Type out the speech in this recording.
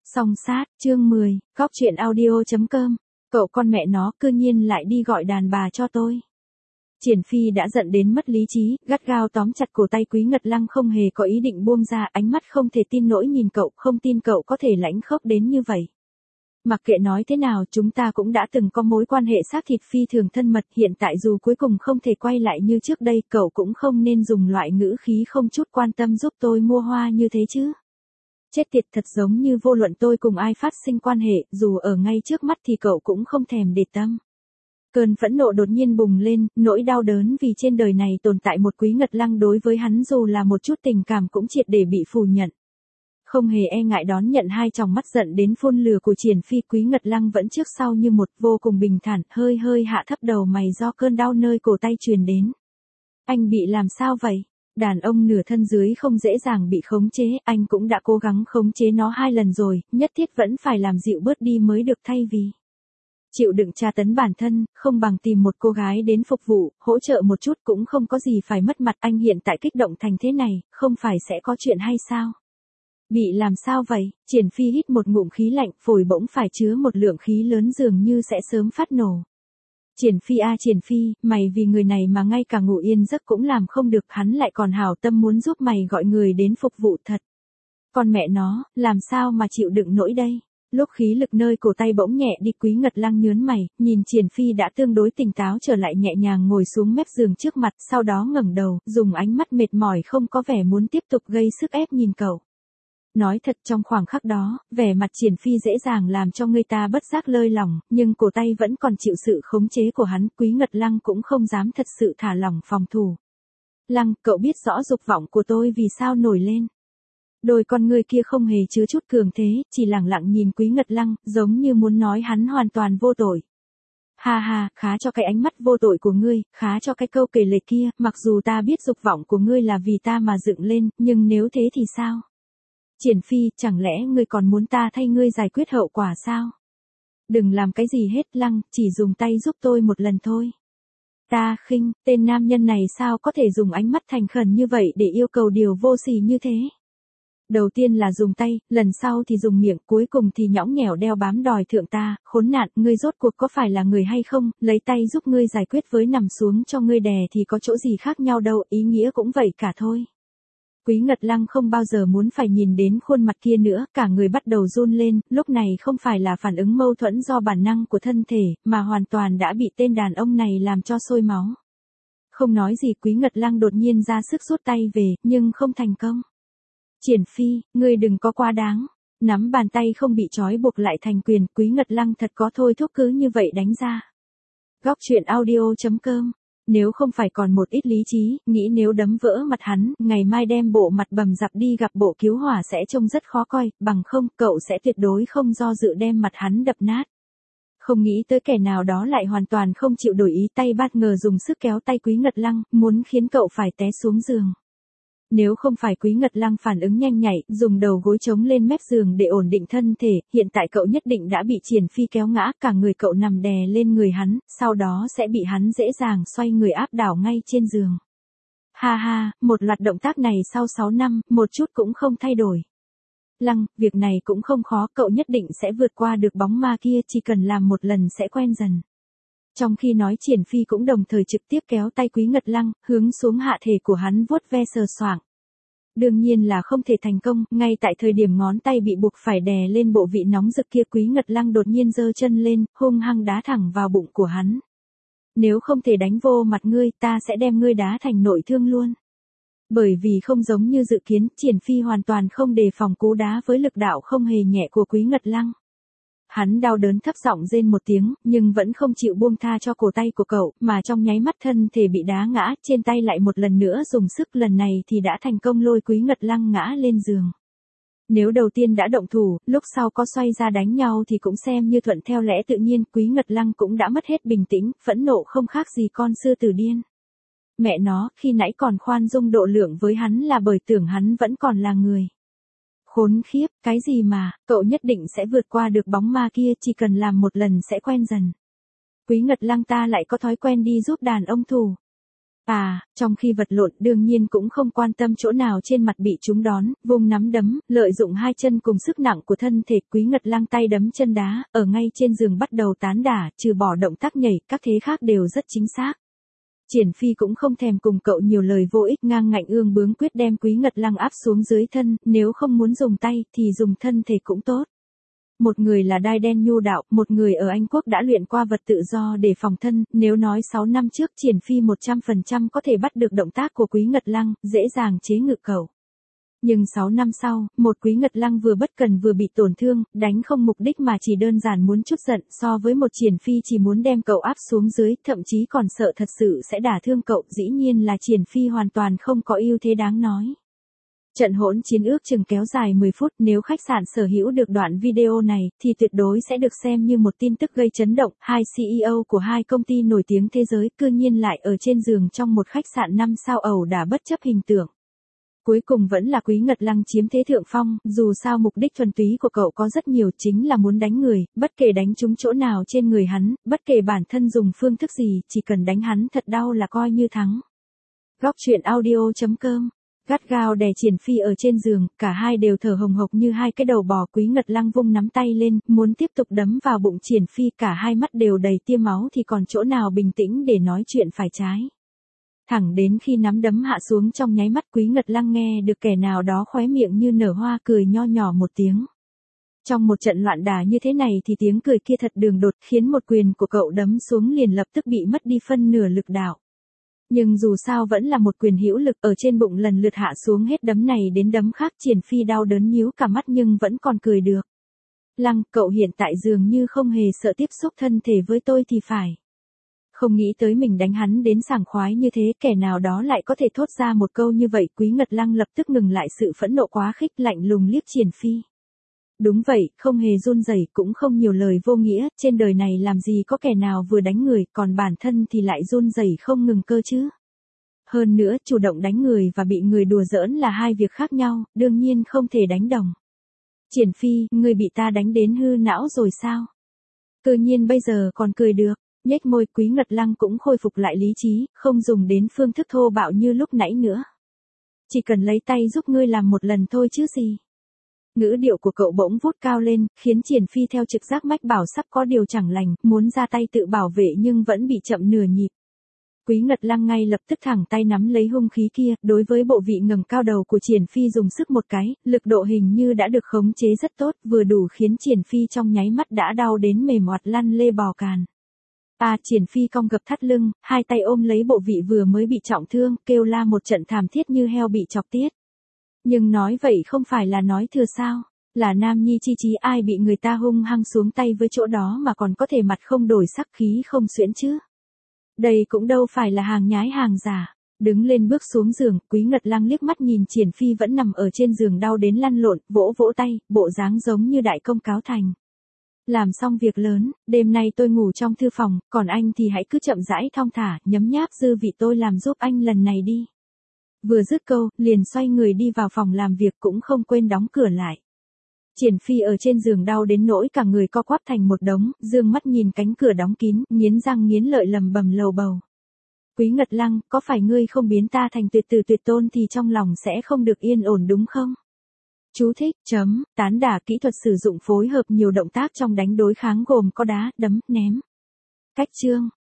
Song sát, chương 10, góc chuyện audio.com. Cậu con mẹ nó cư nhiên lại đi gọi đàn bà cho tôi. Triển Phi đã giận đến mất lý trí, gắt gao tóm chặt cổ tay Quý Ngật Lăng không hề có ý định buông ra, ánh mắt không thể tin nổi nhìn cậu, không tin cậu có thể lãnh khốc đến như vậy. Mặc kệ nói thế nào chúng ta cũng đã từng có mối quan hệ xác thịt phi thường thân mật, hiện tại dù cuối cùng không thể quay lại như trước đây, cậu cũng không nên dùng loại ngữ khí không chút quan tâm giúp tôi mua hoa như thế chứ. Chết tiệt, thật giống như vô luận tôi cùng ai phát sinh quan hệ, dù ở ngay trước mắt thì cậu cũng không thèm để tâm. Cơn phẫn nộ đột nhiên bùng lên, nỗi đau đớn vì trên đời này tồn tại một Quý Ngật Lăng đối với hắn dù là một chút tình cảm cũng triệt để bị phủ nhận. Không hề e ngại đón nhận hai tròng mắt giận đến phun lửa của Triển Phi, Quý Ngật Lăng vẫn trước sau như một, vô cùng bình thản, hơi hơi hạ thấp đầu mày do cơn đau nơi cổ tay truyền đến. Anh bị làm sao vậy? Đàn ông nửa thân dưới không dễ dàng bị khống chế, anh cũng đã cố gắng khống chế nó 2 lần rồi, nhất thiết vẫn phải làm dịu bớt đi mới được, thay vì chịu đựng tra tấn bản thân, không bằng tìm một cô gái đến phục vụ, hỗ trợ một chút cũng không có gì phải mất mặt. Anh hiện tại kích động thành thế này, không phải sẽ có chuyện hay sao? Bị làm sao vậy? Triển Phi hít một ngụm khí lạnh, phổi bỗng phải chứa một lượng khí lớn dường như sẽ sớm phát nổ. Triển Phi à Triển Phi, mày vì người này mà ngay cả ngủ yên giấc cũng làm không được, hắn lại còn hảo tâm muốn giúp mày gọi người đến phục vụ thật. Con mẹ nó, làm sao mà chịu đựng nổi đây? Lúc khí lực nơi cổ tay bỗng nhẹ đi, Quý Ngật Lăng nhớn mày, nhìn Triển Phi đã tương đối tỉnh táo trở lại, nhẹ nhàng ngồi xuống mép giường trước mặt, sau đó ngẩng đầu, dùng ánh mắt mệt mỏi không có vẻ muốn tiếp tục gây sức ép nhìn cậu. Nói thật, trong khoảng khắc đó, vẻ mặt Triển Phi dễ dàng làm cho người ta bất giác lơi lỏng, nhưng cổ tay vẫn còn chịu sự khống chế của hắn, Quý Ngật Lăng cũng không dám thật sự thả lỏng phòng thủ. Lăng, cậu biết rõ dục vọng của tôi vì sao nổi lên. Đôi con ngươi kia không hề chứa chút cường thế, chỉ lẳng lặng nhìn Quý Ngật Lăng, giống như muốn nói hắn hoàn toàn vô tội. Ha ha, khá cho cái ánh mắt vô tội của ngươi, khá cho cái câu kể lể kia, mặc dù ta biết dục vọng của ngươi là vì ta mà dựng lên, nhưng nếu thế thì sao? Triển Phi, chẳng lẽ ngươi còn muốn ta thay ngươi giải quyết hậu quả sao? Đừng làm cái gì hết, Lăng, chỉ dùng tay giúp tôi một lần thôi. Ta khinh, tên nam nhân này sao có thể dùng ánh mắt thành khẩn như vậy để yêu cầu điều vô sỉ như thế? Đầu tiên là dùng tay, lần sau thì dùng miệng, cuối cùng thì nhõng nhẽo đeo bám đòi thượng ta, khốn nạn, ngươi rốt cuộc có phải là người hay không, lấy tay giúp ngươi giải quyết với nằm xuống cho ngươi đè thì có chỗ gì khác nhau đâu, ý nghĩa cũng vậy cả thôi. Quý Ngật Lăng không bao giờ muốn phải nhìn đến khuôn mặt kia nữa, cả người bắt đầu run lên, lúc này không phải là phản ứng mâu thuẫn do bản năng của thân thể, mà hoàn toàn đã bị tên đàn ông này làm cho sôi máu. Không nói gì, Quý Ngật Lăng đột nhiên ra sức rút tay về, nhưng không thành công. Triển Phi, ngươi đừng có quá đáng. Nắm bàn tay không bị trói buộc lại thành quyền, Quý Ngật Lăng thật có thôi thúc cứ như vậy đánh ra. Góc chuyện audio.com. Nếu không phải còn một ít lý trí, nghĩ nếu đấm vỡ mặt hắn, ngày mai đem bộ mặt bầm dập đi gặp bộ cứu hỏa sẽ trông rất khó coi, bằng không, cậu sẽ tuyệt đối không do dự đem mặt hắn đập nát. Không nghĩ tới kẻ nào đó lại hoàn toàn không chịu đổi ý, tay bất ngờ dùng sức kéo tay Quý Ngật Lăng, muốn khiến cậu phải té xuống giường. Nếu không phải Quý Ngật Lăng phản ứng nhanh nhạy, dùng đầu gối chống lên mép giường để ổn định thân thể, hiện tại cậu nhất định đã bị Triển Phi kéo ngã, cả người cậu nằm đè lên người hắn, sau đó sẽ bị hắn dễ dàng xoay người áp đảo ngay trên giường. Ha ha, một loạt động tác này sau 6 năm, một chút cũng không thay đổi. Lăng, việc này cũng không khó, cậu nhất định sẽ vượt qua được bóng ma kia, chỉ cần làm một lần sẽ quen dần. Trong khi nói, Triển Phi cũng đồng thời trực tiếp kéo tay Quý Ngật Lăng, hướng xuống hạ thể của hắn vuốt ve sờ soạng. Đương nhiên là không thể thành công, ngay tại thời điểm ngón tay bị buộc phải đè lên bộ vị nóng rực kia, Quý Ngật Lăng đột nhiên giơ chân lên, hung hăng đá thẳng vào bụng của hắn. Nếu không thể đánh vô mặt ngươi, ta sẽ đem ngươi đá thành nội thương luôn. Bởi vì không giống như dự kiến, Triển Phi hoàn toàn không đề phòng cú đá với lực đạo không hề nhẹ của Quý Ngật Lăng. Hắn đau đớn thấp giọng rên một tiếng, nhưng vẫn không chịu buông tha cho cổ tay của cậu, mà trong nháy mắt thân thể bị đá ngã, trên tay lại một lần nữa dùng sức, lần này thì đã thành công lôi Quý Ngật Lăng ngã lên giường. Nếu đầu tiên đã động thủ, lúc sau có xoay ra đánh nhau thì cũng xem như thuận theo lẽ tự nhiên, Quý Ngật Lăng cũng đã mất hết bình tĩnh, phẫn nộ không khác gì con sư tử điên. Mẹ nó, khi nãy còn khoan dung độ lượng với hắn là bởi tưởng hắn vẫn còn là người. Khốn khiếp, cái gì mà, cậu nhất định sẽ vượt qua được bóng ma kia, chỉ cần làm một lần sẽ quen dần. Quý Ngật Lăng ta lại có thói quen đi giúp đàn ông thủ. Trong khi vật lộn đương nhiên cũng không quan tâm chỗ nào trên mặt bị chúng đón, vùng nắm đấm, lợi dụng hai chân cùng sức nặng của thân thể, Quý Ngật Lăng tay đấm chân đá, ở ngay trên giường bắt đầu tán đả, trừ bỏ động tác nhảy, các thế khác đều rất chính xác. Triển Phi cũng không thèm cùng cậu nhiều lời vô ích, ngang ngạnh ương bướng quyết đem Quý Ngật Lăng áp xuống dưới thân, nếu không muốn dùng tay thì dùng thân thể cũng tốt. Một người là đai đen nhu đạo, một người ở Anh Quốc đã luyện qua vật tự do để phòng thân, nếu nói 6 năm trước Triển Phi 100% có thể bắt được động tác của Quý Ngật Lăng, dễ dàng chế ngự cậu. Nhưng 6 năm sau, một Quý Ngật Lăng vừa bất cần vừa bị tổn thương, đánh không mục đích mà chỉ đơn giản muốn chút giận, so với một Triển Phi chỉ muốn đem cậu áp xuống dưới, thậm chí còn sợ thật sự sẽ đả thương cậu, dĩ nhiên là Triển Phi hoàn toàn không có ưu thế đáng nói. Trận hỗn chiến ước chừng kéo dài 10 phút, nếu khách sạn sở hữu được đoạn video này, thì tuyệt đối sẽ được xem như một tin tức gây chấn động. Hai CEO của hai công ty nổi tiếng thế giới cư nhiên lại ở trên giường trong một khách sạn 5 sao ẩu đả bất chấp hình tượng. Cuối cùng vẫn là Quý Ngật Lăng chiếm thế thượng phong, dù sao mục đích thuần túy của cậu có rất nhiều, chính là muốn đánh người, bất kể đánh trúng chỗ nào trên người hắn, bất kể bản thân dùng phương thức gì, chỉ cần đánh hắn thật đau là coi như thắng. Góc truyện audio.com gắt gao đè Triển Phi ở trên giường, cả hai đều thở hồng hộc như hai cái đầu bò. Quý Ngật Lăng vung nắm tay lên, muốn tiếp tục đấm vào bụng Triển Phi, cả hai mắt đều đầy tia máu thì còn chỗ nào bình tĩnh để nói chuyện phải trái. Thẳng đến khi nắm đấm hạ xuống trong nháy mắt, Quý Ngật Lăng nghe được kẻ nào đó khóe miệng như nở hoa cười nho nhỏ một tiếng. Trong một trận loạn đả như thế này thì tiếng cười kia thật đường đột, khiến một quyền của cậu đấm xuống liền lập tức bị mất đi phân nửa lực đạo. Nhưng dù sao vẫn là một quyền hữu lực, ở trên bụng lần lượt hạ xuống hết đấm này đến đấm khác, Triển Phi đau đớn nhíu cả mắt nhưng vẫn còn cười được. Lăng, cậu hiện tại dường như không hề sợ tiếp xúc thân thể với tôi thì phải. Không nghĩ tới mình đánh hắn đến sảng khoái như thế, kẻ nào đó lại có thể thốt ra một câu như vậy. Quý Ngật Lăng lập tức ngừng lại sự phẫn nộ quá khích, lạnh lùng liếc Triển Phi. Đúng vậy, không hề run rẩy, cũng không nhiều lời vô nghĩa, trên đời này làm gì có kẻ nào vừa đánh người, còn bản thân thì lại run rẩy không ngừng cơ chứ. Hơn nữa, chủ động đánh người và bị người đùa giỡn là hai việc khác nhau, đương nhiên không thể đánh đồng. Triển Phi, ngươi bị ta đánh đến hư não rồi sao? Tự nhiên bây giờ còn cười được. Nhếch môi, Quý Ngật Lăng cũng khôi phục lại lý trí, không dùng đến phương thức thô bạo như lúc nãy nữa. Chỉ cần lấy tay giúp ngươi làm một lần thôi chứ gì. Ngữ điệu của cậu bỗng vút cao lên, khiến Triển Phi theo trực giác mách bảo sắp có điều chẳng lành, muốn ra tay tự bảo vệ nhưng vẫn bị chậm nửa nhịp. Quý Ngật Lăng ngay lập tức thẳng tay nắm lấy hung khí kia, đối với bộ vị ngẩng cao đầu của Triển Phi dùng sức một cái, lực độ hình như đã được khống chế rất tốt, vừa đủ khiến Triển Phi trong nháy mắt đã đau đến mềm oặt lăn lê bò càn. Triển Phi cong gập thắt lưng, hai tay ôm lấy bộ vị vừa mới bị trọng thương, kêu la một trận thảm thiết như heo bị chọc tiết. Nhưng nói vậy không phải là nói thừa sao, là nam nhi chi chí, ai bị người ta hung hăng xuống tay với chỗ đó mà còn có thể mặt không đổi sắc, khí không xuyễn chứ. Đây cũng đâu phải là hàng nhái hàng giả. Đứng lên bước xuống giường, Quý Ngật Lăng liếc mắt nhìn Triển Phi vẫn nằm ở trên giường đau đến lăn lộn, vỗ vỗ tay, bộ dáng giống như đại công cáo thành. Làm xong việc lớn, đêm nay tôi ngủ trong thư phòng, còn anh thì hãy cứ chậm rãi thong thả, nhấm nháp dư vị tôi làm giúp anh lần này đi. Vừa dứt câu, liền xoay người đi vào phòng làm việc, cũng không quên đóng cửa lại. Triển Phi ở trên giường đau đến nỗi cả người co quắp thành một đống, dương mắt nhìn cánh cửa đóng kín, nghiến răng nghiến lợi lầm bầm lầu bầu. Quý Ngật Lăng, có phải ngươi không biến ta thành tuyệt tử tuyệt tôn thì trong lòng sẽ không được yên ổn đúng không? Chú thích, tán đả kỹ thuật sử dụng phối hợp nhiều động tác trong đánh đối kháng gồm có đá, đấm, ném. Cách chương.